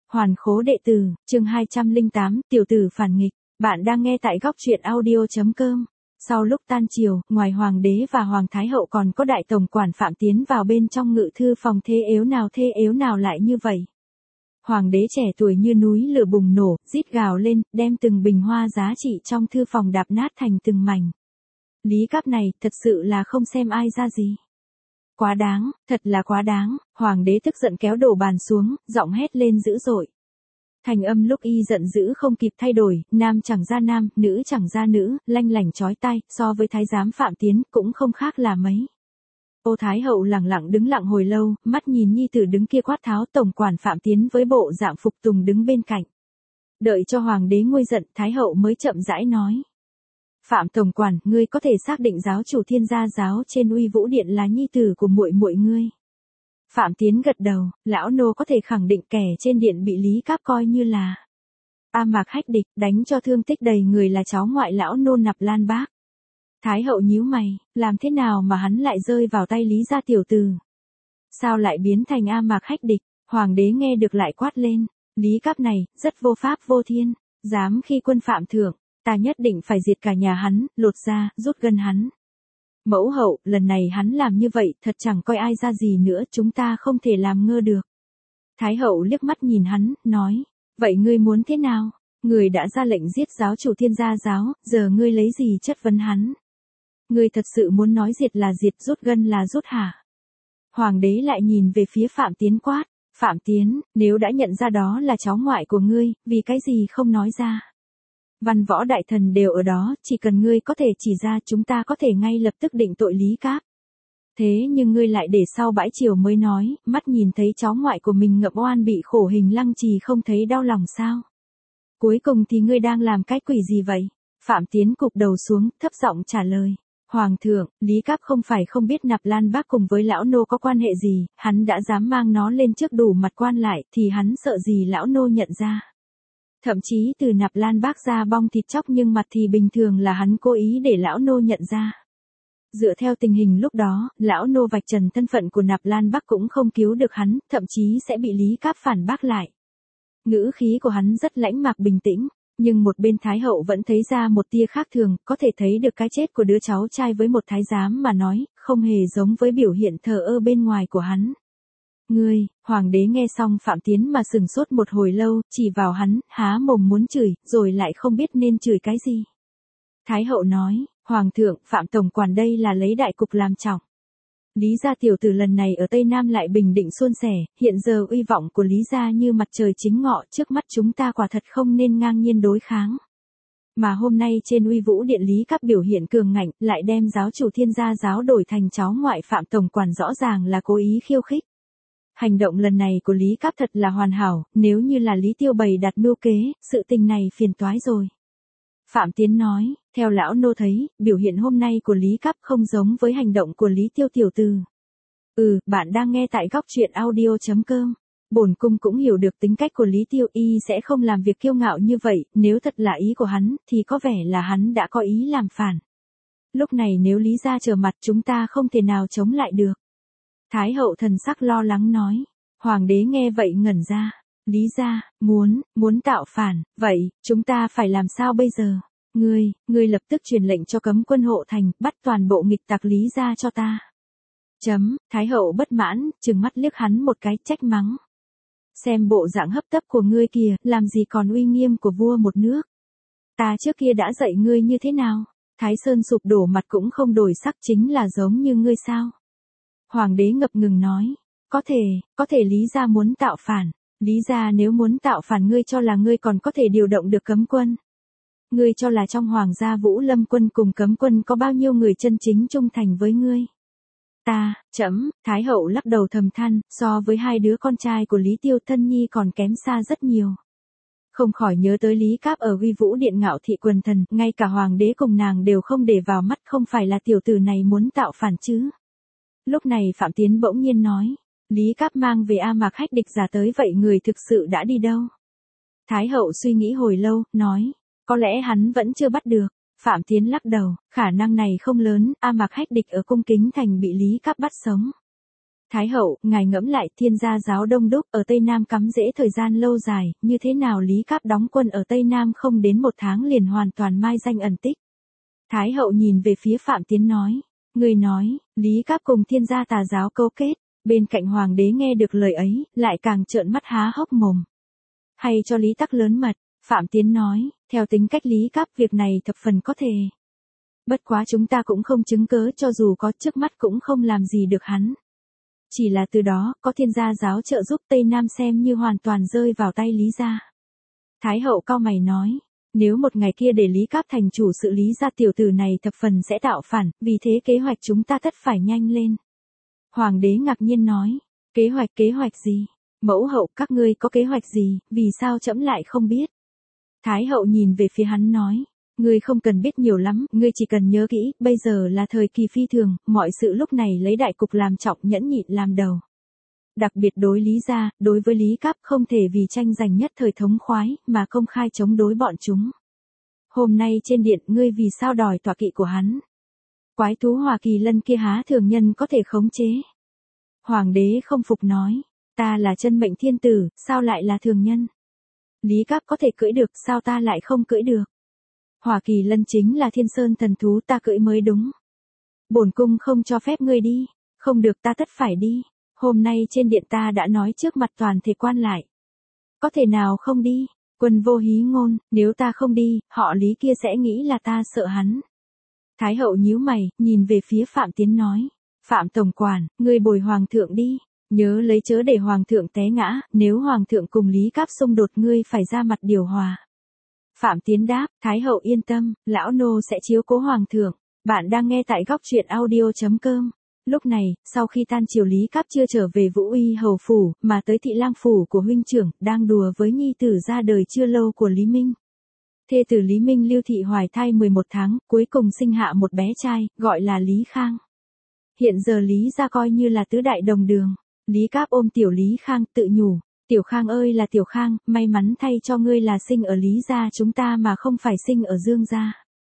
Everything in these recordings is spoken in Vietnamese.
Hoàn khố đệ tử, chương 208, tiểu tử phản nghịch. Bạn đang nghe tại góc truyện audio.com. Sau lúc tan chiều, ngoài hoàng đế và hoàng thái hậu còn có đại tổng quản Phạm Tiến vào bên trong ngự thư phòng. Thế yếu nào lại như vậy. Hoàng đế trẻ tuổi như núi lửa bùng nổ, rít gào lên, đem từng bình hoa giá trị trong thư phòng đạp nát thành từng mảnh. Lý Cáp này, thật sự là không xem ai ra gì. Quá đáng, thật là quá đáng. Hoàng đế tức giận kéo đổ bàn xuống, giọng hét lên dữ dội. Thành âm lúc y giận dữ không kịp thay đổi, nam chẳng ra nam, nữ chẳng ra nữ, lanh lảnh chói tai, so với thái giám Phạm Tiến cũng không khác là mấy. Ô thái hậu lẳng lặng đứng lặng hồi lâu, mắt nhìn nhi tử đứng kia quát tháo. Tổng quản Phạm Tiến với bộ dạng phục tùng đứng bên cạnh. Đợi cho hoàng đế nguôi giận, thái hậu mới chậm rãi nói. Phạm tổng quản, ngươi có thể xác định giáo chủ Thiên Gia giáo trên Uy Vũ Điện là nhi tử của muội muội ngươi? Phạm Tiến gật đầu, lão nô có thể khẳng định kẻ trên điện bị Lý Cáp coi như là A Mạc Hách Địch, đánh cho thương tích đầy người là cháu ngoại lão nô Nạp Lan Bác. Thái hậu nhíu mày, làm thế nào mà hắn lại rơi vào tay Lý gia tiểu tử? Sao lại biến thành A Mạc Hách Địch? Hoàng đế nghe được lại quát lên, Lý Cáp này, rất vô pháp vô thiên, dám khi quân phạm thượng, ta nhất định phải diệt cả nhà hắn, lột da, rút gân hắn. Mẫu hậu, lần này hắn làm như vậy, thật chẳng coi ai ra gì nữa, chúng ta không thể làm ngơ được. Thái hậu liếc mắt nhìn hắn, nói, vậy ngươi muốn thế nào? Ngươi đã ra lệnh giết giáo chủ Thiên Gia giáo, giờ ngươi lấy gì chất vấn hắn? Ngươi thật sự muốn nói diệt là diệt, rút gân là rút hả? Hoàng đế lại nhìn về phía Phạm Tiến quát, Phạm Tiến, nếu đã nhận ra đó là cháu ngoại của ngươi, vì cái gì không nói ra? Văn võ đại thần đều ở đó, chỉ cần ngươi có thể chỉ ra chúng ta có thể ngay lập tức định tội Lý Cáp. Thế nhưng ngươi lại để sau bãi chiều mới nói, mắt nhìn thấy cháu ngoại của mình ngậm oan bị khổ hình lăng trì không thấy đau lòng sao? Cuối cùng thì ngươi đang làm cái quỷ gì vậy? Phạm Tiến cụp đầu xuống, thấp giọng trả lời. Hoàng thượng, Lý Cáp không phải không biết Nạp Lan Bác cùng với lão nô có quan hệ gì, hắn đã dám mang nó lên trước đủ mặt quan lại, thì hắn sợ gì lão nô nhận ra. Thậm chí từ Nạp Lan Bác ra bong thịt chóc nhưng mặt thì bình thường là hắn cố ý để lão nô nhận ra. Dựa theo tình hình lúc đó, lão nô vạch trần thân phận của Nạp Lan Bác cũng không cứu được hắn, thậm chí sẽ bị Lý Cáp phản bác lại. Ngữ khí của hắn rất lãnh mạc bình tĩnh, nhưng một bên thái hậu vẫn thấy ra một tia khác thường, có thể thấy được cái chết của đứa cháu trai với một thái giám mà nói, không hề giống với biểu hiện thờ ơ bên ngoài của hắn. Ngươi, hoàng đế nghe xong Phạm Tiến mà sừng sốt một hồi lâu, chỉ vào hắn, há mồm muốn chửi, rồi lại không biết nên chửi cái gì. Thái hậu nói, Hoàng thượng, Phạm tổng quản đây là lấy đại cục làm trọng. Lý gia tiểu tử lần này ở Tây Nam lại bình định suôn sẻ, hiện giờ uy vọng của Lý gia như mặt trời chính ngọ, trước mắt chúng ta quả thật không nên ngang nhiên đối kháng. Mà hôm nay trên Uy Vũ Điện Lý Cáp biểu hiện cường ngạnh, lại đem giáo chủ Thiên Gia giáo đổi thành cháu ngoại Phạm tổng quản, rõ ràng là cố ý khiêu khích. Hành động lần này của Lý Cáp thật là hoàn hảo, nếu như là Lý Tiêu bày đặt mưu kế, sự tình này phiền toái rồi. Phạm Tiến nói, theo lão nô thấy, biểu hiện hôm nay của Lý Cáp không giống với hành động của Lý Tiêu tiểu tử. Bạn đang nghe tại góc truyện audio.com. Bổn cung cũng hiểu được tính cách của Lý Tiêu, y sẽ không làm việc kiêu ngạo như vậy, nếu thật là ý của hắn, thì có vẻ là hắn đã có ý làm phản. Lúc này nếu Lý gia trở mặt chúng ta không thể nào chống lại được. Thái hậu thần sắc lo lắng nói. Hoàng đế nghe vậy ngẩn ra. Lý gia, muốn tạo phản, vậy, chúng ta phải làm sao bây giờ? Ngươi lập tức truyền lệnh cho cấm quân hộ thành, bắt toàn bộ nghịch tặc Lý gia cho ta. Thái hậu bất mãn, trừng mắt liếc hắn một cái, trách mắng. Xem bộ dạng hấp tấp của ngươi kìa, làm gì còn uy nghiêm của vua một nước. Ta trước kia đã dạy ngươi như thế nào? Thái Sơn sụp đổ mặt cũng không đổi sắc, chính là giống như ngươi sao? Hoàng đế ngập ngừng nói, có thể Lý gia muốn tạo phản. Lý gia nếu muốn tạo phản, ngươi cho là ngươi còn có thể điều động được cấm quân? Ngươi cho là trong Hoàng gia Vũ Lâm quân cùng cấm quân có bao nhiêu người chân chính trung thành với ngươi? Thái hậu lắc đầu thầm than, so với hai đứa con trai của Lý Tiêu thân nhi còn kém xa rất nhiều. Không khỏi nhớ tới Lý Cáp ở Uy Vũ Điện ngạo thị quần thần, ngay cả hoàng đế cùng nàng đều không để vào mắt, không phải là tiểu tử này muốn tạo phản chứ? Lúc này Phạm Tiến bỗng nhiên nói, Lý Cáp mang về A Mạc Hách Địch giả tới, vậy người thực sự đã đi đâu? Thái hậu suy nghĩ hồi lâu, nói, có lẽ hắn vẫn chưa bắt được. Phạm Tiến lắc đầu, khả năng này không lớn, A Mạc Hách Địch ở Cung Kính Thành bị Lý Cáp bắt sống. Thái hậu, ngài ngẫm lại, Thiên gia giáo đông đúc ở Tây Nam cắm rễ thời gian lâu dài, như thế nào Lý Cáp đóng quân ở Tây Nam không đến 1 tháng liền hoàn toàn mai danh ẩn tích. Thái hậu nhìn về phía Phạm Tiến nói, người nói, Lý Cáp cùng Thiên gia tà giáo câu kết, bên cạnh hoàng đế nghe được lời ấy, lại càng trợn mắt há hốc mồm. Hay cho Lý Tắc lớn mật, Phạm Tiến nói, theo tính cách Lý Cáp việc này thập phần có thể. Bất quá chúng ta cũng không chứng cớ, cho dù có trước mắt cũng không làm gì được hắn. Chỉ là từ đó, có Thiên gia giáo trợ giúp Tây Nam xem như hoàn toàn rơi vào tay Lý gia. Thái hậu cau mày nói, nếu một ngày kia để Lý Cáp thành chủ sự, Lý gia tiểu tử này thập phần sẽ tạo phản, vì thế kế hoạch chúng ta tất phải nhanh lên. Hoàng đế ngạc nhiên nói, kế hoạch gì? Mẫu hậu, các ngươi có kế hoạch gì, vì sao trẫm lại không biết? Thái hậu nhìn về phía hắn nói, ngươi không cần biết nhiều lắm, ngươi chỉ cần nhớ kỹ, bây giờ là thời kỳ phi thường, mọi sự lúc này lấy đại cục làm trọng, nhẫn nhịn làm đầu. Đặc biệt đối Lý gia, đối với Lý Cáp không thể vì tranh giành nhất thời thống khoái, mà công khai chống đối bọn chúng. Hôm nay trên điện, ngươi vì sao đòi tọa kỵ của hắn? Quái thú Hỏa Kỳ Lân kia há thường nhân có thể khống chế? Hoàng đế không phục nói, ta là chân mệnh thiên tử, sao lại là thường nhân? Lý Cáp có thể cưỡi được, sao ta lại không cưỡi được? Hỏa Kỳ Lân chính là Thiên Sơn thần thú, ta cưỡi mới đúng. Bổn cung không cho phép ngươi đi, không được, ta tất phải đi. Hôm nay trên điện ta đã nói trước mặt toàn thể quan lại. Có thể nào không đi? Quân vô hí ngôn, nếu ta không đi, họ Lý kia sẽ nghĩ là ta sợ hắn. Thái hậu nhíu mày, nhìn về phía Phạm Tiến nói, Phạm tổng quản, ngươi bồi hoàng thượng đi, nhớ lấy chớ để hoàng thượng té ngã, nếu hoàng thượng cùng Lý Cáp xung đột ngươi phải ra mặt điều hòa. Phạm Tiến đáp, Thái hậu yên tâm, lão nô sẽ chiếu cố hoàng thượng. Bạn đang nghe tại góc truyện audio.com. Lúc này, sau khi tan triều, Lý Cáp chưa trở về Vũ Uy hầu phủ, mà tới Thị Lang phủ của huynh trưởng, đang đùa với nhi tử ra đời chưa lâu của Lý Minh. Thê tử Lý Minh Lưu Thị hoài thai 11 tháng, cuối cùng sinh hạ một bé trai, gọi là Lý Khang. Hiện giờ Lý gia coi như là tứ đại đồng đường. Lý Cáp ôm tiểu Lý Khang, tự nhủ, Tiểu Khang ơi là Tiểu Khang, may mắn thay cho ngươi là sinh ở Lý gia chúng ta mà không phải sinh ở Dương gia.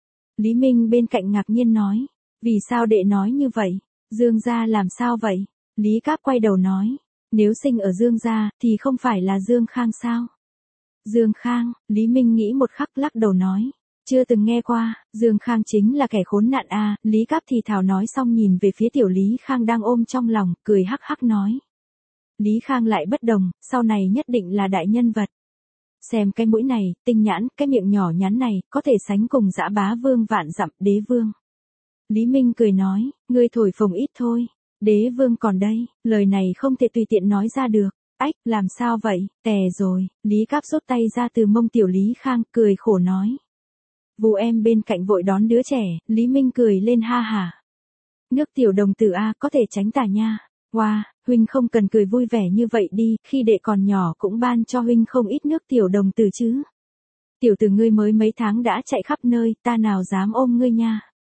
Lý Minh bên cạnh ngạc nhiên nói, vì sao đệ nói như vậy? Dương gia làm sao vậy? Lý Cáp quay đầu nói, nếu sinh ở Dương gia, thì không phải là Dương Khang sao? Dương Khang, Lý Minh nghĩ một khắc lắc đầu nói, chưa từng nghe qua, Dương Khang chính là kẻ khốn nạn à, Lý Cáp thì thào nói xong nhìn về phía tiểu Lý Khang đang ôm trong lòng, cười hắc hắc nói. Lý Khang lại bất đồng, sau này nhất định là đại nhân vật. Xem cái mũi này, tinh nhãn, cái miệng nhỏ nhắn này, có thể sánh cùng Dã Bá Vương vạn dặm, Đế Vương. Lý Minh cười nói, ngươi thổi phồng ít thôi, Đế Vương còn đây, lời này không thể tùy tiện nói ra được. Ách, làm sao vậy, tè rồi, Lý Cáp rút tay ra từ mông tiểu Lý Khang, cười khổ nói. Vụ em bên cạnh vội đón đứa trẻ, Lý Minh cười lên ha hả. Nước tiểu đồng tử a, có thể tránh tà nha. Wow, huynh không cần cười vui vẻ như vậy đi, khi đệ còn nhỏ cũng ban cho huynh không ít nước tiểu đồng tử chứ. Tiểu tử ngươi mới mấy tháng đã chạy khắp nơi, ta nào dám ôm ngươi nha.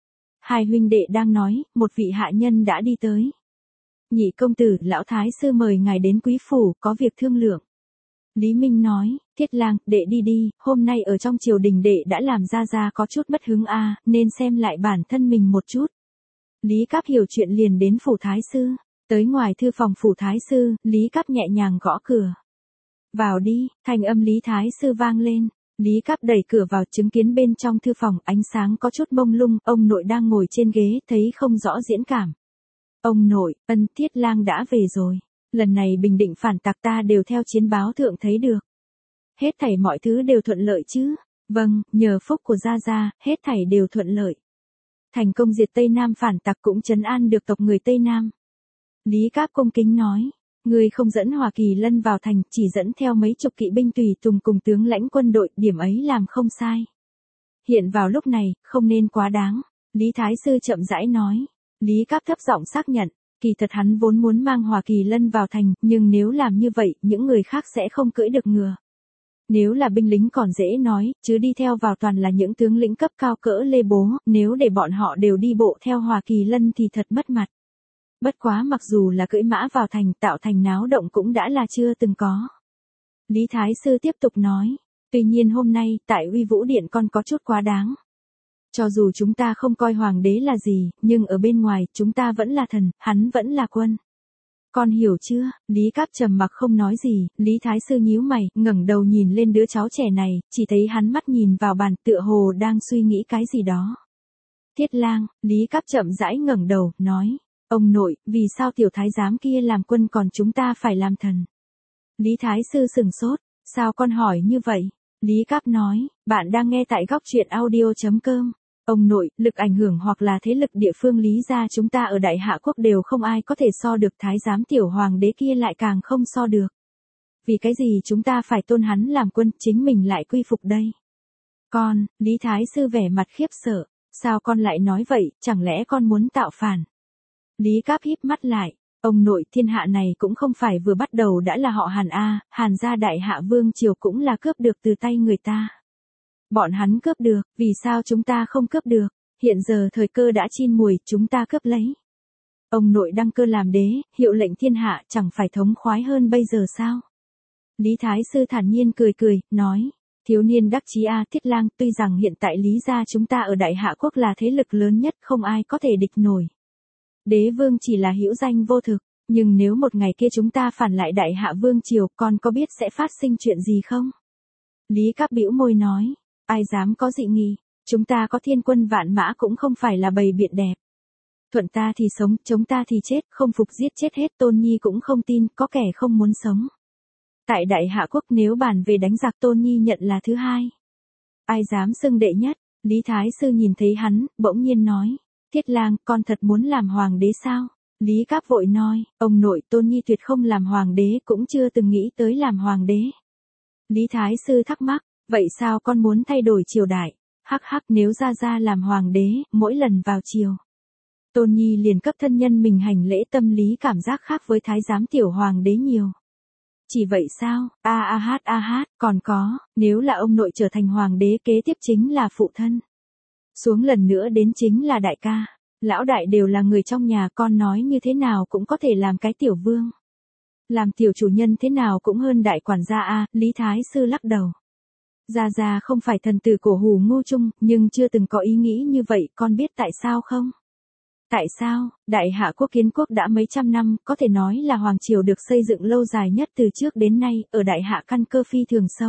Hai huynh đệ đang nói, một vị hạ nhân đã đi tới. Nhị công tử, lão thái sư mời ngài đến quý phủ, có việc thương lượng. Lý Minh nói, Thiết Lang, đệ đi đi, hôm nay ở trong triều đình đệ đã làm ra có chút mất hứng a, nên xem lại bản thân mình một chút. Lý Cáp hiểu chuyện liền đến phủ thái sư, tới ngoài thư phòng phủ thái sư, Lý Cáp nhẹ nhàng gõ cửa. Vào đi, thanh âm Lý thái sư vang lên. Lý Cáp đẩy cửa vào, chứng kiến bên trong thư phòng ánh sáng có chút mông lung, ông nội đang ngồi trên ghế, thấy không rõ diễn cảm. Ông nội, Thiết Lang đã về rồi. Lần này bình định phản tặc ta đều theo chiến báo thượng thấy được. Hết thảy mọi thứ đều thuận lợi chứ? Vâng, nhờ phúc của Gia Gia, hết thảy đều thuận lợi. Thành công diệt Tây Nam phản tặc cũng trấn an được tộc người Tây Nam. Lý Cáp cung kính nói, ngươi không dẫn Hỏa Kỳ Lân vào thành, chỉ dẫn theo mấy chục kỵ binh tùy tùng cùng tướng lãnh quân đội, điểm ấy làm không sai. Hiện vào lúc này, không nên quá đáng. Lý Thái Sư chậm rãi nói. Lý Cáp thấp giọng xác nhận, kỳ thật hắn vốn muốn mang Hỏa Kỳ Lân vào thành, nhưng nếu làm như vậy, những người khác sẽ không cưỡi được ngựa. Nếu là binh lính còn dễ nói, chứ đi theo vào toàn là những tướng lĩnh cấp cao cỡ Lê Bố, nếu để bọn họ đều đi bộ theo Hỏa Kỳ Lân thì thật mất mặt. Bất quá mặc dù là cưỡi mã vào thành, tạo thành náo động cũng đã là chưa từng có. Lý Thái Sư tiếp tục nói, tuy nhiên hôm nay, tại Uy Vũ Điện con có chút quá đáng. Cho dù chúng ta không coi hoàng đế là gì, nhưng ở bên ngoài, chúng ta vẫn là thần, hắn vẫn là quân. Con hiểu chưa? Lý Cáp trầm mặc không nói gì, Lý Thái Sư nhíu mày, ngẩng đầu nhìn lên đứa cháu trẻ này, chỉ thấy hắn mắt nhìn vào bàn tựa hồ đang suy nghĩ cái gì đó. Thiết Lang, Lý Cáp chậm rãi ngẩng đầu, nói. Ông nội, vì sao tiểu thái giám kia làm quân còn chúng ta phải làm thần? Lý Thái Sư sừng sốt, sao con hỏi như vậy? Lý Cáp nói, bạn đang nghe tại góc truyện audio.com. Ông nội, lực ảnh hưởng hoặc là thế lực địa phương Lý gia chúng ta ở Đại Hạ Quốc đều không ai có thể so được, thái giám tiểu hoàng đế kia lại càng không so được. Vì cái gì chúng ta phải tôn hắn làm quân, chính mình lại quy phục đây? Con, Lý Thái Sư vẻ mặt khiếp sợ, sao con lại nói vậy, chẳng lẽ con muốn tạo phản? Lý Cáp híp mắt lại, ông nội, thiên hạ này cũng không phải vừa bắt đầu đã là họ Hàn a, Hàn gia Đại Hạ vương triều cũng là cướp được từ tay người ta. Bọn hắn cướp được, vì sao chúng ta không cướp được? Hiện giờ thời cơ đã chín mùi, chúng ta cướp lấy. Ông nội đăng cơ làm đế, hiệu lệnh thiên hạ, chẳng phải thống khoái hơn bây giờ sao? Lý Thái Sư thản nhiên cười cười, nói. Thiếu niên đắc chí a, Thiết Lang, tuy rằng hiện tại Lý gia chúng ta ở Đại Hạ Quốc là thế lực lớn nhất, không ai có thể địch nổi. Đế vương chỉ là hữu danh vô thực, nhưng nếu một ngày kia chúng ta phản lại Đại Hạ vương triều, con có biết sẽ phát sinh chuyện gì không? Lý Cáp bĩu môi nói. Ai dám có dị nghị, chúng ta có thiên quân vạn mã cũng không phải là bầy biện đẹp. Thuận ta thì sống, chống ta thì chết, không phục giết chết hết, Tôn Nhi cũng không tin, có kẻ không muốn sống. Tại Đại Hạ Quốc nếu bàn về đánh giặc, Tôn Nhi nhận là thứ hai. Ai dám xưng đệ nhất? Lý Thái Sư nhìn thấy hắn, bỗng nhiên nói. Thiết Lang, con thật muốn làm hoàng đế sao? Lý Cáp vội nói, ông nội, Tôn Nhi tuyệt không làm hoàng đế, cũng chưa từng nghĩ tới làm hoàng đế. Lý Thái Sư thắc mắc. Vậy sao con muốn thay đổi triều đại? Hắc hắc, nếu ra làm hoàng đế, mỗi lần vào triều, Tôn Nhi liền cấp thân nhân mình hành lễ, tâm lý cảm giác khác với thái giám tiểu hoàng đế nhiều. Chỉ vậy sao? A hát, còn có, nếu là ông nội trở thành hoàng đế kế tiếp chính là phụ thân. Xuống lần nữa đến chính là đại ca. Lão đại đều là người trong nhà, con nói như thế nào cũng có thể làm cái tiểu vương. Làm tiểu chủ nhân thế nào cũng hơn đại quản gia a, Lý Thái Sư lắc đầu. Gia không phải thần tử cổ hủ ngu trung, nhưng chưa từng có ý nghĩ như vậy, con biết tại sao không? Tại sao? Đại Hạ Quốc kiến quốc đã mấy trăm năm, có thể nói là hoàng triều được xây dựng lâu dài nhất từ trước đến nay, ở Đại Hạ căn cơ phi thường sâu.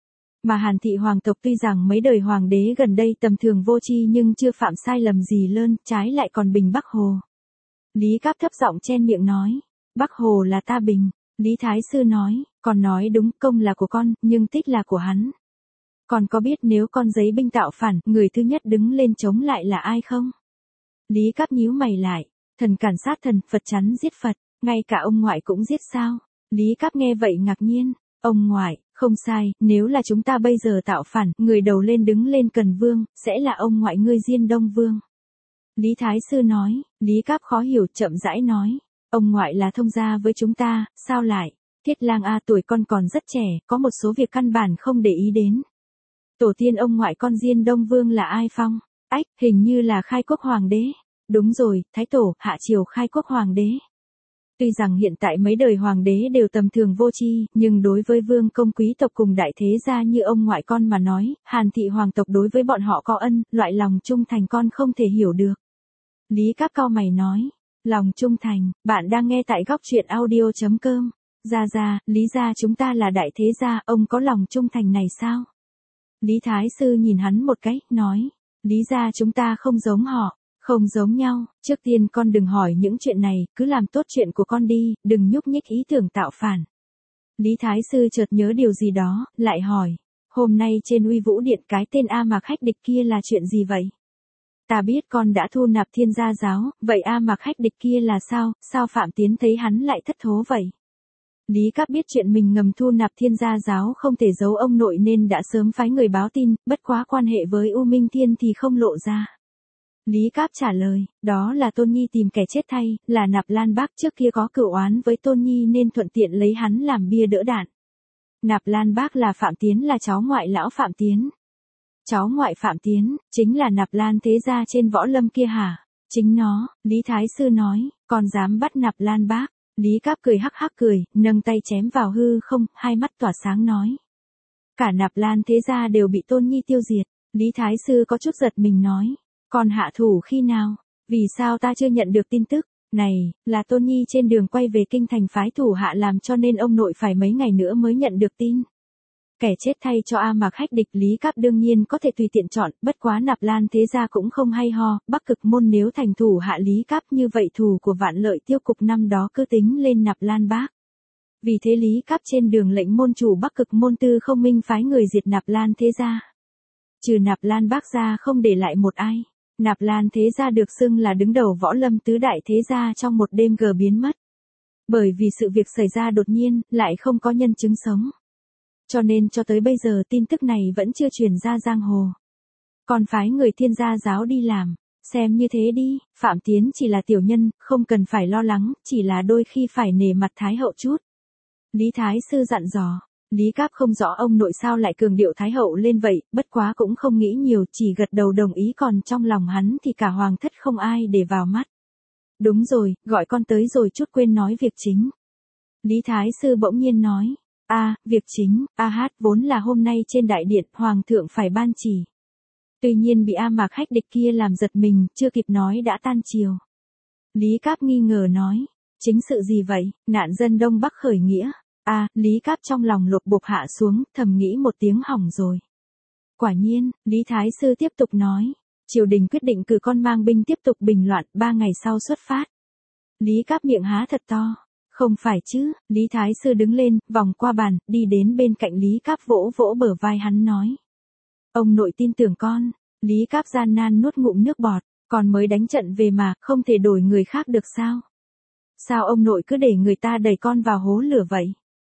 Mà Hàn thị hoàng tộc tuy rằng mấy đời hoàng đế gần đây tầm thường vô tri nhưng chưa phạm sai lầm gì lớn, trái lại còn bình Bắc Hồ. Lý Cáp thấp giọng chen miệng nói, Bắc Hồ là ta bình. Lý Thái Sư nói, con nói đúng, công là của con, nhưng tích là của hắn. Con có biết nếu con giấy binh tạo phản, người thứ nhất đứng lên chống lại là ai không? Lý Cáp nhíu mày lại, thần cản sát thần, Phật chắn giết Phật, ngay cả ông ngoại cũng giết sao? Lý Cáp nghe vậy ngạc nhiên, ông ngoại, không sai, nếu là chúng ta bây giờ tạo phản, người đầu lên đứng lên Cần Vương, sẽ là ông ngoại ngươi Diên Đông Vương. Lý Thái Sư nói, Lý Cáp khó hiểu chậm rãi nói, ông ngoại là thông gia với chúng ta, sao lại? Thiết Lang a, tuổi con còn rất trẻ, có một số việc căn bản không để ý đến. Tổ tiên ông ngoại con Diên Đông Vương là ai phong? Ách, hình như là khai quốc hoàng đế. Đúng rồi, Thái Tổ, hạ triều khai quốc hoàng đế. Tuy rằng hiện tại mấy đời hoàng đế đều tầm thường vô tri, nhưng đối với vương công quý tộc cùng đại thế gia như ông ngoại con mà nói, Hàn thị hoàng tộc đối với bọn họ có ân, loại lòng trung thành con không thể hiểu được. Lý Cáp cau mày nói, lòng trung thành, bạn đang nghe tại góc truyện audio.com. Gia, Lý gia chúng ta là đại thế gia, ông có lòng trung thành này sao? Lý Thái Sư nhìn hắn một cái, nói, Lý gia chúng ta không giống họ, không giống nhau, trước tiên con đừng hỏi những chuyện này, cứ làm tốt chuyện của con đi, đừng nhúc nhích ý tưởng tạo phản. Lý Thái Sư chợt nhớ điều gì đó, lại hỏi, hôm nay trên Uy Vũ Điện cái tên A Mạc Hách Địch kia là chuyện gì vậy? Ta biết con đã thu nạp Thiên Gia giáo, vậy A Mạc Hách Địch kia là sao Phạm Tiến thấy hắn lại thất thố vậy? Lý Cáp biết chuyện mình ngầm thu nạp Thiên Gia giáo không thể giấu ông nội nên đã sớm phái người báo tin, bất quá quan hệ với U Minh Thiên thì không lộ ra. Lý Cáp trả lời, đó là Tôn Nhi tìm kẻ chết thay, là Nạp Lan Bác trước kia có cửu oán với Tôn Nhi nên thuận tiện lấy hắn làm bia đỡ đạn. Nạp Lan Bác là Phạm Tiến, là cháu ngoại lão Phạm Tiến. Cháu ngoại Phạm Tiến, chính là Nạp Lan thế gia trên võ lâm kia hả? Chính nó, Lý Thái Sư nói, còn dám bắt Nạp Lan Bác. Lý Cáp cười hắc hắc cười, nâng tay chém vào hư không, hai mắt tỏa sáng nói. Cả Nạp Lan thế gia đều bị Tôn Nhi tiêu diệt. Lý Thái Sư có chút giật mình nói. Còn hạ thủ khi nào? Vì sao ta chưa nhận được tin tức? Này, là Tony trên đường quay về kinh thành phái thủ hạ làm cho nên ông nội phải mấy ngày nữa mới nhận được tin. Kẻ chết thay cho A Mạc Hách Địch Lý Cáp đương nhiên có thể tùy tiện chọn, bất quá Nạp Lan thế gia cũng không hay ho, Bắc Cực Môn nếu thành thủ hạ Lý Cáp như vậy thù của Vạn Lợi Tiêu Cục năm đó cứ tính lên Nạp Lan Bác. Vì thế Lý Cáp trên đường lệnh môn chủ Bắc Cực Môn Tư Không Minh phái người diệt Nạp Lan thế gia. Trừ Nạp Lan Bác gia không để lại một ai. Nạp Lan thế gia được xưng là đứng đầu võ lâm tứ đại thế gia trong một đêm gờ biến mất. Bởi vì sự việc xảy ra đột nhiên, lại không có nhân chứng sống. Cho nên cho tới bây giờ tin tức này vẫn chưa truyền ra giang hồ. Còn phái người Thiên Gia giáo đi làm, xem như thế đi, Phạm Tiến chỉ là tiểu nhân, không cần phải lo lắng, chỉ là đôi khi phải nể mặt Thái hậu chút. Lý Thái sư dặn dò, Lý Cáp không rõ ông nội sao lại cường điệu Thái hậu lên vậy, bất quá cũng không nghĩ nhiều, chỉ gật đầu đồng ý, còn trong lòng hắn thì cả hoàng thất không ai để vào mắt. Đúng rồi, gọi con tới rồi chút quên nói việc chính. Lý Thái sư bỗng nhiên nói. Việc chính, vốn là hôm nay trên đại điện, hoàng thượng phải ban chỉ. Tuy nhiên bị A Mạc Hách Địch kia làm giật mình, chưa kịp nói đã tan chiều. Lý Cáp nghi ngờ nói, chính sự gì vậy, nạn dân Đông Bắc khởi nghĩa. Lý Cáp trong lòng lột bột hạ xuống, thầm nghĩ một tiếng hỏng rồi. Quả nhiên, Lý Thái sư tiếp tục nói, triều đình quyết định cử con mang binh tiếp tục bình loạn, 3 ngày sau xuất phát. Lý Cáp miệng há thật to. Không phải chứ, Lý Thái sư đứng lên, vòng qua bàn, đi đến bên cạnh Lý Cáp vỗ vỗ bờ vai hắn nói. Ông nội tin tưởng con. Lý Cáp gian nan nuốt ngụm nước bọt, con mới đánh trận về mà, không thể đổi người khác được sao? Sao ông nội cứ để người ta đẩy con vào hố lửa vậy?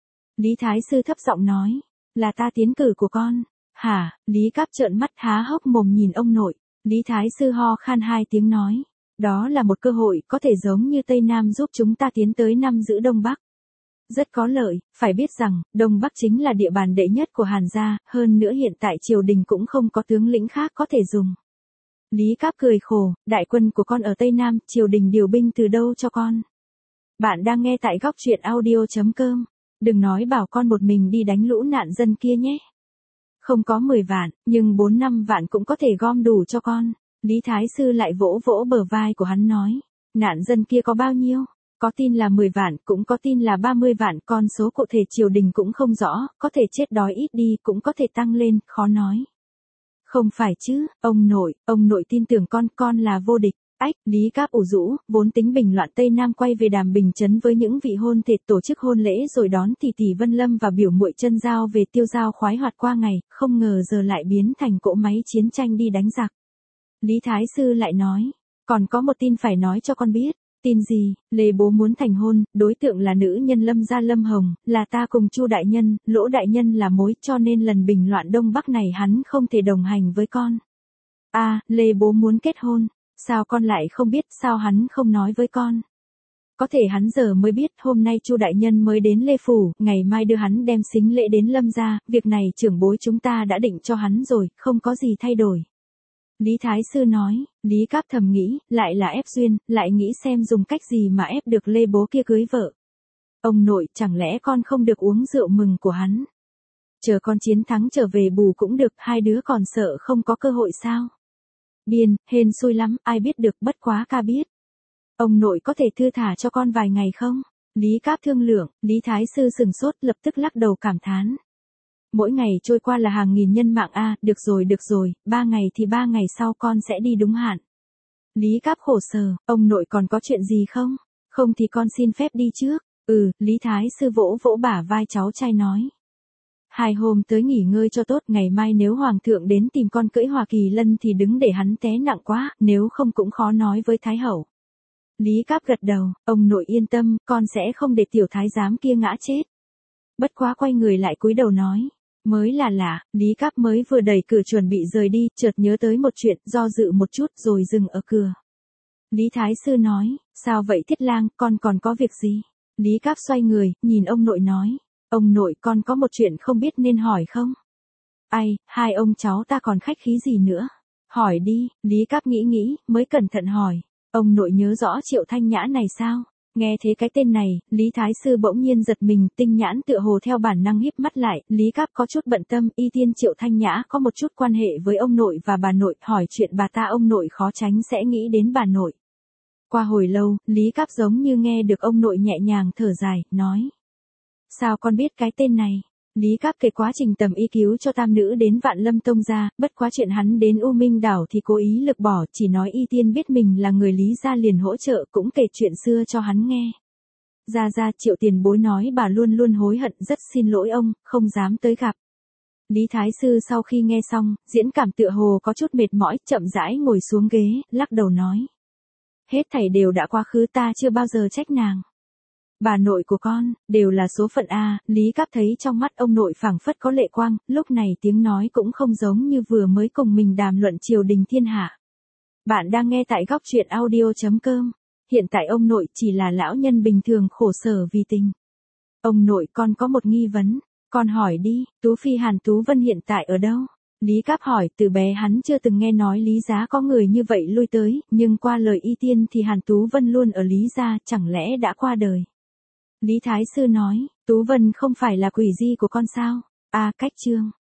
Lý Thái sư thấp giọng nói, là ta tiến cử của con. Hả? Lý Cáp trợn mắt há hốc mồm nhìn ông nội. Lý Thái sư ho khan 2 tiếng nói. Đó là một cơ hội có thể giống như Tây Nam giúp chúng ta tiến tới năm giữ Đông Bắc. Rất có lợi, phải biết rằng, Đông Bắc chính là địa bàn đệ nhất của Hàn gia, hơn nữa hiện tại triều đình cũng không có tướng lĩnh khác có thể dùng. Lý Cáp cười khổ, đại quân của con ở Tây Nam, triều đình điều binh từ đâu cho con? Bạn đang nghe tại góc truyện audio.com. Đừng nói bảo con một mình đi đánh lũ nạn dân kia nhé. Không có 10 vạn, nhưng 4-5 vạn cũng có thể gom đủ cho con. Lý Thái sư lại vỗ vỗ bờ vai của hắn nói, nạn dân kia có bao nhiêu? Có tin là 10 vạn, cũng có tin là 30 vạn, con số cụ thể triều đình cũng không rõ, có thể chết đói ít đi, cũng có thể tăng lên, khó nói. Không phải chứ, ông nội tin tưởng con là vô địch. Lý Cáp ủ rũ, vốn tính bình loạn Tây Nam quay về Đàm Bình Trấn với những vị hôn thê tổ chức hôn lễ rồi đón tỷ Vân Lâm và biểu muội Chân Giao về tiêu dao khoái hoạt qua ngày, không ngờ giờ lại biến thành cỗ máy chiến tranh đi đánh giặc. Lý Thái sư lại nói, còn có một tin phải nói cho con biết. Tin gì? Lê bố muốn thành hôn, đối tượng là nữ nhân Lâm gia Lâm Hồng, là ta cùng Chu đại nhân, Lỗ đại nhân là mối, cho nên lần bình loạn Đông Bắc này hắn không thể đồng hành với con. Lê bố muốn kết hôn, sao con lại không biết, sao hắn không nói với con? Có thể hắn giờ mới biết, hôm nay Chu đại nhân mới đến Lê phủ, ngày mai đưa hắn đem sính lễ đến Lâm gia, việc này trưởng bối chúng ta đã định cho hắn rồi, không có gì thay đổi. Lý Thái sư nói, Lý Cáp thầm nghĩ, lại là ép duyên, lại nghĩ xem dùng cách gì mà ép được Lê bố kia cưới vợ. Ông nội, chẳng lẽ con không được uống rượu mừng của hắn? Chờ con chiến thắng trở về bù cũng được, hai đứa còn sợ không có cơ hội sao? Điên, hên xui lắm, ai biết được, bất quá ca biết. Ông nội có thể thư thả cho con vài ngày không? Lý Cáp thương lượng, Lý Thái sư sừng sốt, lập tức lắc đầu cảm thán. Mỗi ngày trôi qua là hàng nghìn nhân mạng được rồi, 3 ngày thì 3 ngày sau con sẽ đi đúng hạn. Lý Cáp khổ sở, ông nội còn có chuyện gì không? Không thì con xin phép đi trước. Lý Thái sư vỗ vỗ bả vai cháu trai nói. 2 hôm tới nghỉ ngơi cho tốt, ngày mai nếu hoàng thượng đến tìm con cưỡi Hoa Kỳ Lân thì đứng để hắn té nặng quá, nếu không cũng khó nói với Thái hậu. Lý Cáp gật đầu, ông nội yên tâm, con sẽ không để tiểu thái giám kia ngã chết. Bất quá quay người lại cúi đầu nói. Mới là lạ, Lý Cáp mới vừa đẩy cửa chuẩn bị rời đi, chợt nhớ tới một chuyện, do dự một chút rồi dừng ở cửa. Lý Thái sư nói, sao vậy Thiết Lang, con còn có việc gì? Lý Cáp xoay người, nhìn ông nội nói, ông nội con có một chuyện không biết nên hỏi không? Hai ông cháu ta còn khách khí gì nữa? Hỏi đi, Lý Cáp nghĩ, mới cẩn thận hỏi, ông nội nhớ rõ Triệu Thanh Nhã này sao? Nghe thế cái tên này, Lý Thái sư bỗng nhiên giật mình, tinh nhãn tựa hồ theo bản năng híp mắt lại, Lý Cáp có chút bận tâm, y tiên Triệu Thanh Nhã có một chút quan hệ với ông nội và bà nội, hỏi chuyện bà ta ông nội khó tránh sẽ nghĩ đến bà nội. Qua hồi lâu, Lý Cáp giống như nghe được ông nội nhẹ nhàng thở dài, nói. Sao con biết cái tên này? Lý Cáp kể quá trình tầm y cứu cho tam nữ đến Vạn Lâm Tông ra, bất quá chuyện hắn đến U Minh Đảo thì cố ý lược bỏ, chỉ nói Y Tiên biết mình là người Lý gia liền hỗ trợ, cũng kể chuyện xưa cho hắn nghe. Ra Triệu tiền bối nói bà luôn luôn hối hận, rất xin lỗi ông, không dám tới gặp. Lý Thái Sư sau khi nghe xong, diễn cảm tựa hồ có chút mệt mỏi, chậm rãi ngồi xuống ghế, lắc đầu nói. Hết thảy đều đã quá khứ, ta chưa bao giờ trách nàng. Bà nội của con, đều là số phận a. Lý Cáp thấy trong mắt ông nội phảng phất có lệ quang, lúc này tiếng nói cũng không giống như vừa mới cùng mình đàm luận triều đình thiên hạ. Bạn đang nghe tại góc truyện audio.com. Hiện tại ông nội chỉ là lão nhân bình thường khổ sở vì tình. Ông nội, con có một nghi vấn, con hỏi đi, Tú Phi Hàn Tú Vân hiện tại ở đâu? Lý Cáp hỏi, từ bé hắn chưa từng nghe nói Lý gia có người như vậy lui tới, nhưng qua lời Y Tiên thì Hàn Tú Vân luôn ở Lý gia, chẳng lẽ đã qua đời? Lý Thái Sư nói, Tú Vân không phải là quỷ di của con sao? À, cách chương.